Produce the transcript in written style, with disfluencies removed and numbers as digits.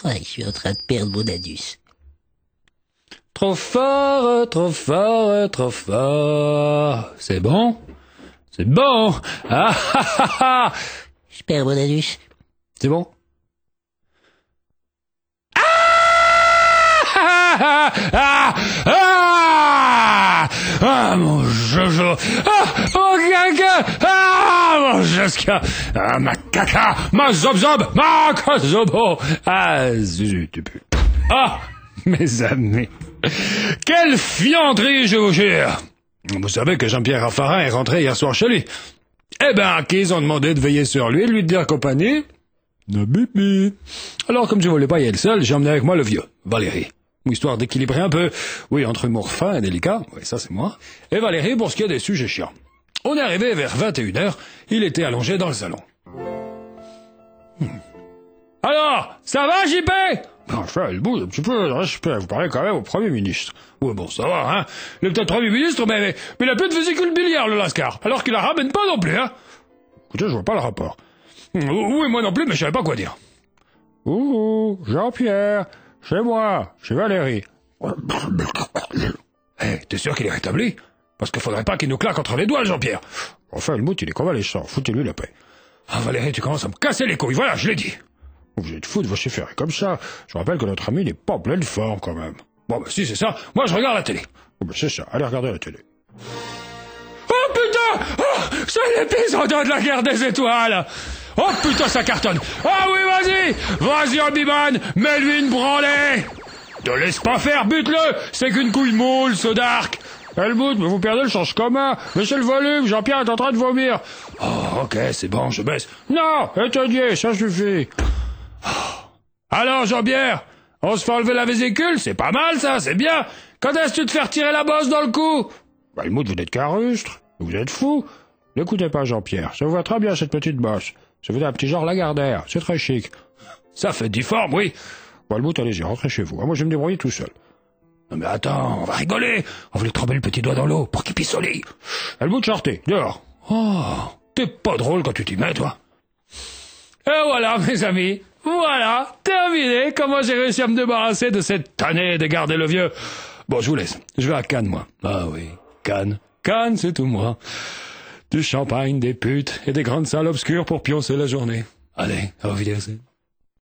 Ouais, je suis en train de perdre mon anus. Trop fort, trop fort, trop fort. C'est bon? C'est bon. Ah ah ah ah. Je perds mon anus. C'est bon? Ah ah ah ah mon jojo. Ah mon caca. Ah mon jasca. Ah ma caca. Ma zob zob. Ma kazobo. Ah zut. Ah mes amis. Quelle fianterie, je vous jure. Vous savez que Jean-Pierre Raffarin est rentré hier soir chez lui. Eh ben, qu'ils ont demandé de veiller sur lui et de lui dire compagnie. Bibi. Alors, comme je voulais pas y aller seul, j'ai emmené avec moi le vieux, Valérie. Histoire d'équilibrer un peu, oui, entre humour fin et délicat, oui, ça c'est moi, et Valérie pour ce qui est des sujets chiants. On est arrivé vers 21h, il était allongé dans le salon. Alors, ça va, JP? Enfin, elle bouge un petit peu, vous parlez quand même au Premier ministre. Oui, bon, ça va, hein. Il est peut-être Premier ministre, mais il a plus de vésicule biliaire, le Lascar, alors qu'il la ramène pas non plus, hein. Écoutez, je vois pas le rapport. Oui, moi non plus, mais je savais pas quoi dire. Ouh, Jean-Pierre, c'est moi, c'est Valérie. Hey, t'es sûr qu'il est rétabli? Parce qu'il faudrait pas qu'il nous claque entre les doigts, Jean-Pierre. Enfin, le mout, il est convalescent, foutez-lui la paix. Ah, Valérie, tu commences à me casser les couilles, voilà, je l'ai dit. Vous êtes fou de vociférer comme ça. Je rappelle que notre ami n'est pas en pleine forme, quand même. Bon, bah, si c'est ça, moi je regarde la télé. Bon, bah, c'est ça, allez regarder la télé. Oh, putain! Oh, c'est l'épisode de la guerre des étoiles! Oh, putain, ça cartonne! Ah oui, vas-y, Obi-Wan, mets-lui une branlée! Te laisse pas faire, bute-le! C'est qu'une couille moule, ce Dark! Helmut, mais vous perdez le sens commun! Baissez le volume, Jean-Pierre est en train de vomir! Oh, ok, c'est bon, je baisse. Non, étudiez, ça suffit! Alors, Jean-Pierre, on se fait enlever la vésicule? C'est pas mal, ça, c'est bien. Quand est-ce que tu te fais retirer la bosse dans le cou? Bah, Helmut, vous n'êtes qu'un rustre. Vous êtes fou. N'écoutez pas, Jean-Pierre. Ça vous va très bien, cette petite bosse. Ça vous fait un petit genre Lagardère. C'est très chic. Ça fait difforme, oui. Bon, Helmut, allez-y, rentrez chez vous. Moi, je vais me débrouiller tout seul. Non, mais attends, on va rigoler. On va lui tremper le petit doigt dans l'eau pour qu'il pisse au lit. Helmut, sortez, dehors. Oh, t'es pas drôle quand tu t'y mets, toi. Et voilà, mes amis. Voilà, terminé. Comment j'ai réussi à me débarrasser de cette tannée de garder le vieux. Bon, je vous laisse. Je vais à Cannes, moi. Ah oui, Cannes. Cannes, c'est tout moi. Du champagne, des putes et des grandes salles obscures pour pioncer la journée. Allez, au revoir.